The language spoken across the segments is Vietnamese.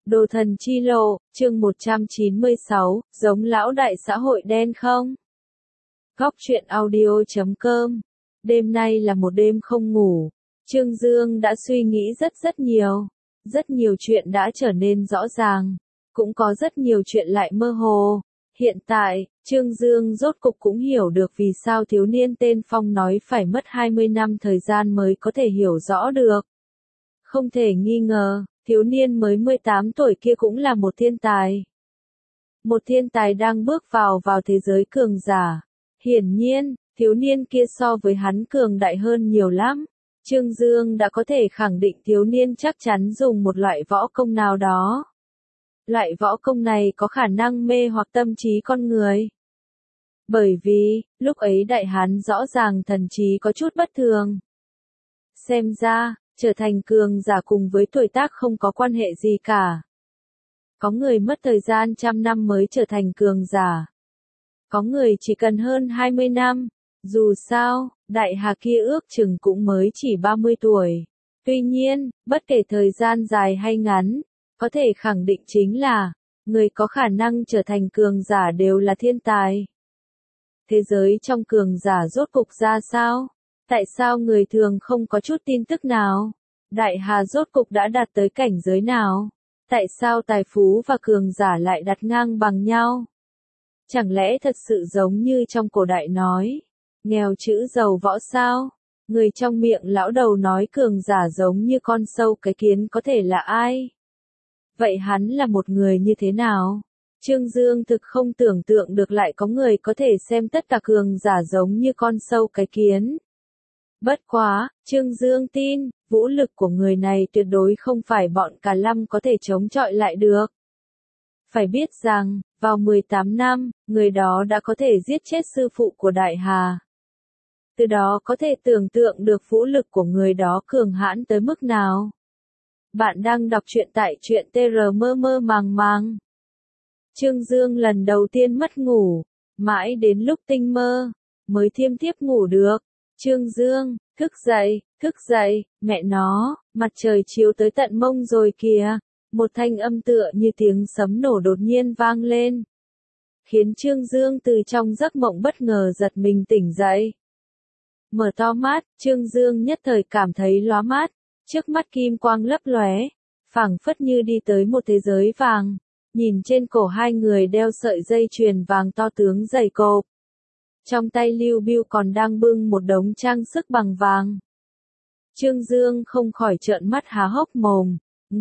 Đồ thần chi lộ, chương 196, giống lão đại xã hội đen không? Góc truyện audio.com. Đêm nay là một đêm không ngủ. Trương Dương đã suy nghĩ rất nhiều. Rất nhiều chuyện đã trở nên rõ ràng. Cũng có rất nhiều chuyện lại mơ hồ. Hiện tại, Trương Dương rốt cục cũng hiểu được vì sao thiếu niên tên Phong nói phải mất 20 năm thời gian mới có thể hiểu rõ được. Không thể nghi ngờ, thiếu niên mới 18 tuổi kia cũng là một thiên tài. Một thiên tài đang bước vào thế giới cường giả. Hiển nhiên, thiếu niên kia so với hắn cường đại hơn nhiều lắm. Trương Dương đã có thể khẳng định thiếu niên chắc chắn dùng một loại võ công nào đó. Loại võ công này có khả năng mê hoặc tâm trí con người. Bởi vì, lúc ấy đại hán rõ ràng thần trí có chút bất thường. Xem ra, trở thành cường giả cùng với tuổi tác không có quan hệ gì cả. Có người mất thời gian trăm năm mới trở thành cường giả. Có người chỉ cần hơn 20 năm. Dù sao, đại hà kia ước chừng cũng mới chỉ 30 tuổi. Tuy nhiên, bất kể thời gian dài hay ngắn, có thể khẳng định chính là, người có khả năng trở thành cường giả đều là thiên tài. Thế giới trong cường giả rốt cục ra sao? Tại sao người thường không có chút tin tức nào? Đại hà rốt cục đã đạt tới cảnh giới nào? Tại sao tài phú và cường giả lại đặt ngang bằng nhau? Chẳng lẽ thật sự giống như trong cổ đại nói, nghèo chữ giàu võ sao? Người trong miệng lão đầu nói cường giả giống như con sâu cái kiến có thể là ai? Vậy hắn là một người như thế nào? Trương Dương thực không tưởng tượng được lại có người có thể xem tất cả cường giả giống như con sâu cái kiến. Bất quá, Trương Dương tin, vũ lực của người này tuyệt đối không phải bọn Cà Lâm có thể chống chọi lại được. Phải biết rằng, vào 18 năm, người đó đã có thể giết chết sư phụ của Đại Hà. Từ đó có thể tưởng tượng được vũ lực của người đó cường hãn tới mức nào. Bạn đang đọc truyện tại truyện TR mơ màng. Trương Dương lần đầu tiên mất ngủ, mãi đến lúc tinh mơ, mới thiêm thiếp ngủ được. Trương Dương, thức dậy, mẹ nó, mặt trời chiếu tới tận mông rồi kìa. Một thanh âm tựa như tiếng sấm nổ đột nhiên vang lên. Khiến Trương Dương từ trong giấc mộng bất ngờ giật mình tỉnh dậy. Mở to mắt, Trương Dương nhất thời cảm thấy lóa mắt, trước mắt kim quang lấp lóe, phảng phất như đi tới một thế giới vàng. Nhìn trên cổ hai người đeo sợi dây chuyền vàng to tướng dày cộp. Trong tay Lưu Bưu còn đang bưng một đống trang sức bằng vàng. Trương Dương không khỏi trợn mắt há hốc mồm.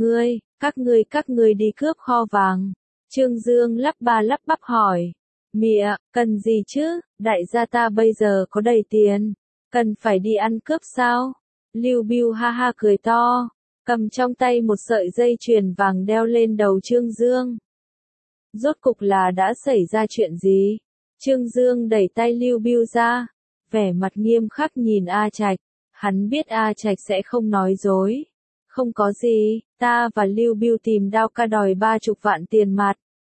Các ngươi đi cướp kho vàng. Trương Dương lắp bắp hỏi. Mịa, cần gì chứ, đại gia ta bây giờ có đầy tiền. Cần phải đi ăn cướp sao? Lưu Bưu ha ha cười to. Cầm trong tay một sợi dây chuyền vàng đeo lên đầu Trương Dương. Rốt cục là đã xảy ra chuyện gì? Trương Dương đẩy tay Lưu Bưu ra, vẻ mặt nghiêm khắc nhìn A Trạch. Hắn biết A Trạch sẽ không nói dối. Không có gì, ta và Lưu Bưu tìm Đao Ca đòi 30 vạn tiền mặt.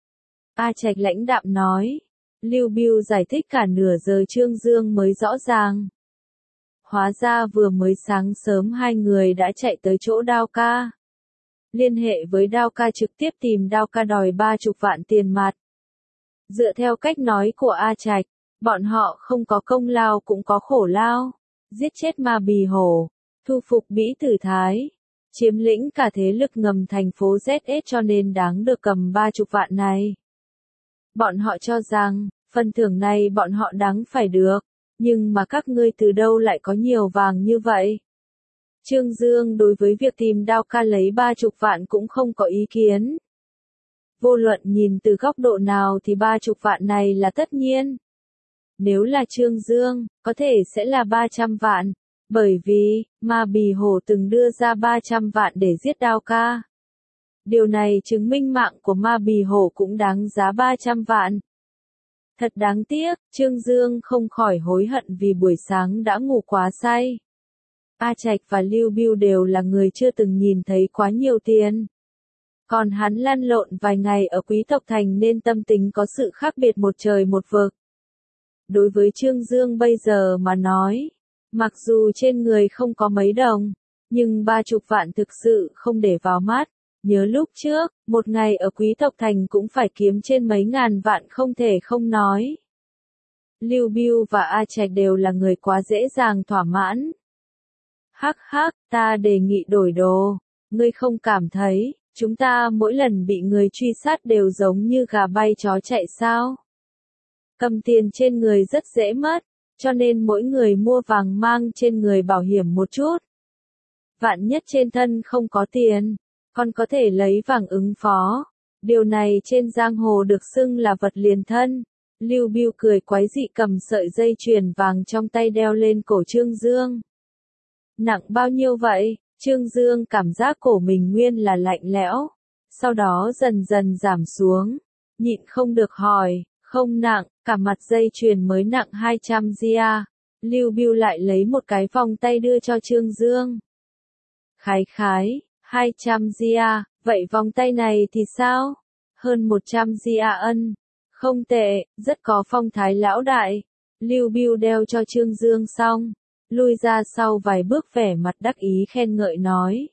A Trạch lãnh đạm nói. Lưu Bưu giải thích cả nửa giờ Trương Dương mới rõ ràng. Hóa ra vừa mới sáng sớm hai người đã chạy tới chỗ Đao Ca. Liên hệ với Đao Ca trực tiếp tìm Đao Ca đòi 30 vạn tiền mặt. Dựa theo cách nói của A Trạch, bọn họ không có công lao cũng có khổ lao. Giết chết Ma Bì Hổ, thu phục Bỉ Tử Thái, chiếm lĩnh cả thế lực ngầm thành phố ZS cho nên đáng được cầm 30 vạn này. Bọn họ cho rằng, phần thưởng này bọn họ đáng phải được, nhưng mà các ngươi từ đâu lại có nhiều vàng như vậy? Trương Dương đối với việc tìm Đao Ca lấy 30 vạn cũng không có ý kiến. Vô luận nhìn từ góc độ nào thì 30 vạn này là tất nhiên. Nếu là Trương Dương, có thể sẽ là 300 vạn, bởi vì, Ma Bì Hổ từng đưa ra 300 vạn để giết Đao Ca. Điều này chứng minh mạng của Ma Bì Hổ cũng đáng giá 300 vạn. Thật đáng tiếc, Trương Dương không khỏi hối hận vì buổi sáng đã ngủ quá say. A Trạch và Lưu Bưu đều là người chưa từng nhìn thấy quá nhiều tiền. Còn hắn lăn lộn vài ngày ở quý tộc thành nên tâm tính có sự khác biệt một trời một vực. Đối với Trương Dương bây giờ mà nói, mặc dù trên người không có mấy đồng, nhưng 30 vạn thực sự không để vào mắt. Nhớ lúc trước, một ngày ở quý tộc thành cũng phải kiếm trên mấy ngàn vạn không thể không nói. Lưu Bưu và A Trạch đều là người quá dễ dàng thỏa mãn. Hắc hắc, ta đề nghị đổi đồ, ngươi không cảm thấy, chúng ta mỗi lần bị người truy sát đều giống như gà bay chó chạy sao? Cầm tiền trên người rất dễ mất, cho nên mỗi người mua vàng mang trên người bảo hiểm một chút. Vạn nhất trên thân không có tiền, còn có thể lấy vàng ứng phó. Điều này trên giang hồ được xưng là vật liền thân. Lưu Bưu cười quái dị cầm sợi dây chuyền vàng trong tay đeo lên cổ Trương Dương. Nặng bao nhiêu vậy? Trương Dương cảm giác cổ mình nguyên là lạnh lẽo, sau đó dần dần giảm xuống, nhịn không được hỏi, không nặng, cả mặt dây chuyền mới nặng 200 gia. Lưu Bưu lại lấy một cái vòng tay đưa cho Trương Dương. Khái khái, 200 gia, vậy vòng tay này thì sao? Hơn 100 gia ân. Không tệ, rất có phong thái lão đại. Lưu Bưu đeo cho Trương Dương xong, lui ra sau vài bước vẻ mặt đắc ý khen ngợi nói.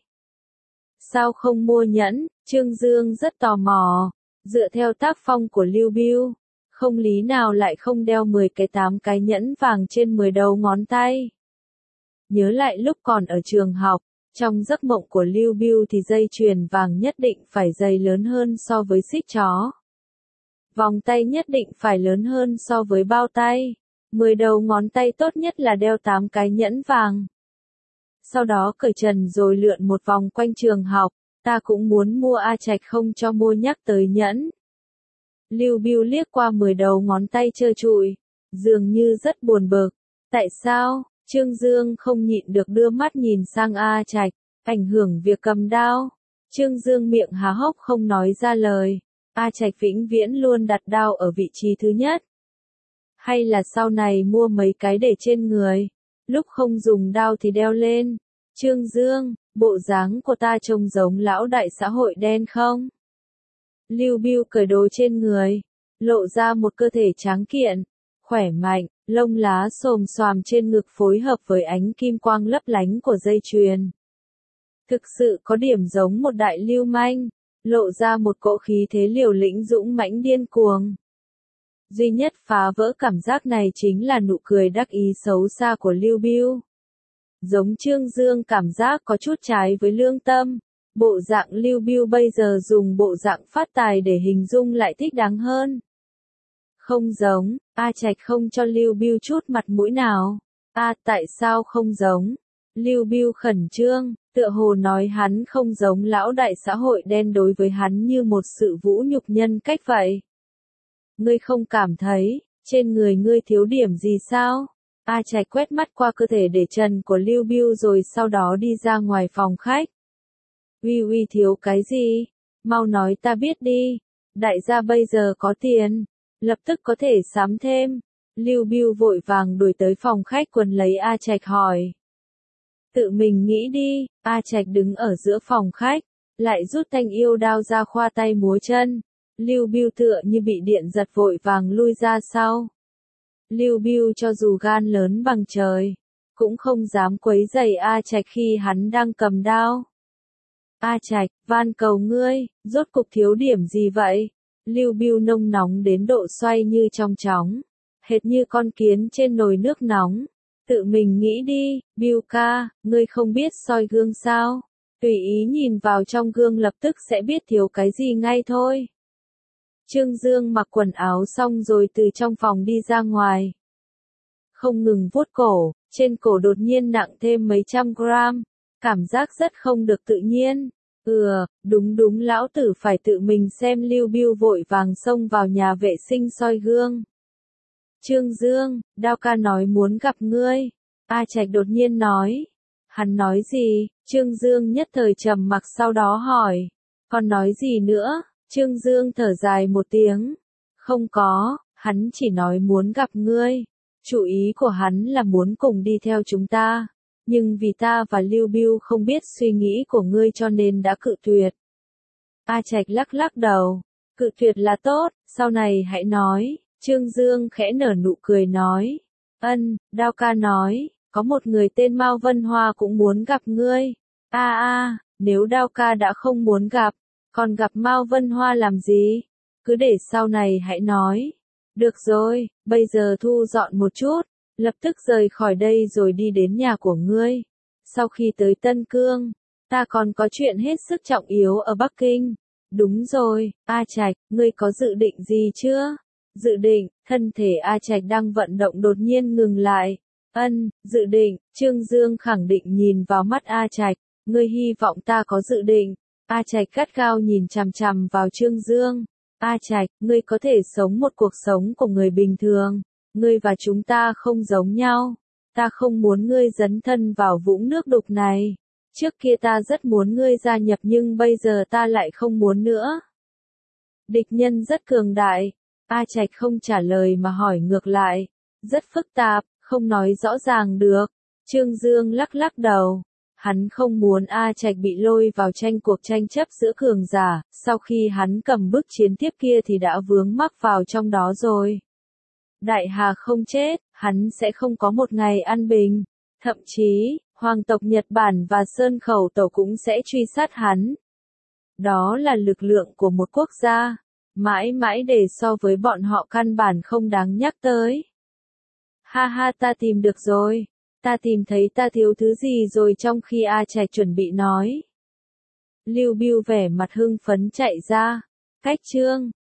Sao không mua nhẫn? Trương Dương rất tò mò. Dựa theo tác phong của Lưu Bưu, không lý nào lại không đeo 10 cái 8 cái nhẫn vàng trên 10 đầu ngón tay. Nhớ lại lúc còn ở trường học, trong giấc mộng của Lưu Bưu thì dây chuyền vàng nhất định phải dày lớn hơn so với xích chó. Vòng tay nhất định phải lớn hơn so với bao tay. 10 đầu ngón tay tốt nhất là đeo 8 cái nhẫn vàng. Sau đó cởi trần rồi lượn một vòng quanh trường học. Ta cũng muốn mua A Trạch không cho mua nhắc tới nhẫn. Lưu Bưu liếc qua 10 đầu ngón tay trơ trụi, dường như rất buồn bực. Tại sao? Trương Dương không nhịn được đưa mắt nhìn sang A Trạch, ảnh hưởng việc cầm đao. Trương Dương miệng há hốc không nói ra lời. A Trạch vĩnh viễn luôn đặt đao ở vị trí thứ nhất. Hay là sau này mua mấy cái để trên người, lúc không dùng đao thì đeo lên. Trương Dương, bộ dáng của ta trông giống lão đại xã hội đen không? Lưu Bưu cởi đồ trên người, lộ ra một cơ thể tráng kiện, khỏe mạnh, lông lá xồm xoàm trên ngực phối hợp với ánh kim quang lấp lánh của dây chuyền. Thực sự có điểm giống một đại lưu manh, lộ ra một cỗ khí thế liều lĩnh dũng mãnh điên cuồng. Duy nhất phá vỡ cảm giác này chính là nụ cười đắc ý xấu xa của Lưu Bưu. Giống Trương Dương cảm giác có chút trái với lương tâm. Bộ dạng Lưu Bưu bây giờ dùng bộ dạng phát tài để hình dung lại thích đáng hơn. Không giống, A Trạch không cho Lưu Bưu chút mặt mũi nào. Tại sao không giống? Lưu Bưu khẩn trương, tựa hồ nói hắn không giống lão đại xã hội đen đối với hắn như một sự vũ nhục nhân cách vậy. Ngươi không cảm thấy, trên người ngươi thiếu điểm gì sao? A Trạch quét mắt qua cơ thể để trần của Lưu Bưu rồi sau đó đi ra ngoài phòng khách. Uy thiếu cái gì? Mau nói ta biết đi. Đại gia bây giờ có tiền, lập tức có thể sắm thêm. Lưu Bưu vội vàng đuổi tới phòng khách quần lấy A Trạch hỏi. Tự mình nghĩ đi. A Trạch đứng ở giữa phòng khách, lại rút thanh yêu đao ra khoa tay múa chân. Lưu Bưu tựa như bị điện giật vội vàng lui ra sau. Lưu Bưu cho dù gan lớn bằng trời, cũng không dám quấy rầy A Trạch khi hắn đang cầm đao. A Trạch, van cầu ngươi, rốt cục thiếu điểm gì vậy? Lưu Bưu nông nóng đến độ xoay như trong chóng, hệt như con kiến trên nồi nước nóng. Tự mình nghĩ đi, Bưu ca, ngươi không biết soi gương sao? Tùy ý nhìn vào trong gương lập tức sẽ biết thiếu cái gì ngay thôi. Trương Dương mặc quần áo xong rồi từ trong phòng đi ra ngoài. Không ngừng vuốt cổ, trên cổ đột nhiên nặng thêm mấy trăm gram, cảm giác rất không được tự nhiên. Đúng lão tử phải tự mình xem. Lưu Bưu vội vàng xông vào nhà vệ sinh soi gương. Trương Dương, Đao ca nói muốn gặp ngươi. A Trạch đột nhiên nói. Hắn nói gì? Trương Dương nhất thời trầm mặc sau đó hỏi. Còn nói gì nữa? Trương Dương thở dài một tiếng. Không có, hắn chỉ nói muốn gặp ngươi. Chủ ý của hắn là muốn cùng đi theo chúng ta. Nhưng vì ta và Lưu Bưu không biết suy nghĩ của ngươi cho nên đã cự tuyệt. A Trạch lắc lắc đầu. Cự tuyệt là tốt, sau này hãy nói. Trương Dương khẽ nở nụ cười nói. Đao ca nói, có một người tên Mao Vân Hoa cũng muốn gặp ngươi. Nếu Đao ca đã không muốn gặp, Còn gặp Mao Vân Hoa làm gì? Cứ để sau này hãy nói. Được rồi, bây giờ thu dọn một chút, lập tức rời khỏi đây rồi đi đến nhà của ngươi. Sau khi tới Tân Cương, ta còn có chuyện hết sức trọng yếu ở Bắc Kinh. Đúng rồi, A Trạch, ngươi có dự định gì chưa? Dự định, thân thể A Trạch đang vận động đột nhiên ngừng lại. Dự định, Trương Dương khẳng định nhìn vào mắt A Trạch, ngươi hy vọng ta có dự định. A Trạch gắt gao nhìn chằm chằm vào Trương Dương. A Trạch, ngươi có thể sống một cuộc sống của người bình thường. Ngươi và chúng ta không giống nhau. Ta không muốn ngươi dấn thân vào vũng nước đục này. Trước kia ta rất muốn ngươi gia nhập nhưng bây giờ ta lại không muốn nữa. Địch nhân rất cường đại. A Trạch không trả lời mà hỏi ngược lại. Rất phức tạp, không nói rõ ràng được. Trương Dương lắc lắc đầu. Hắn không muốn A Trạch bị lôi vào cuộc tranh chấp giữa cường giả, sau khi hắn cầm bức chiến tiếp kia thì đã vướng mắc vào trong đó rồi. Đại Hà không chết, hắn sẽ không có một ngày an bình. Thậm chí, hoàng tộc Nhật Bản và Sơn Khẩu Tổ cũng sẽ truy sát hắn. Đó là lực lượng của một quốc gia. Mãi mãi để so với bọn họ căn bản không đáng nhắc tới. Ha ha, ta tìm được rồi. Ta tìm thấy ta thiếu thứ gì rồi. Trong khi A Trạch chuẩn bị nói, Lưu Bưu vẻ mặt hưng phấn chạy ra. Cách Trương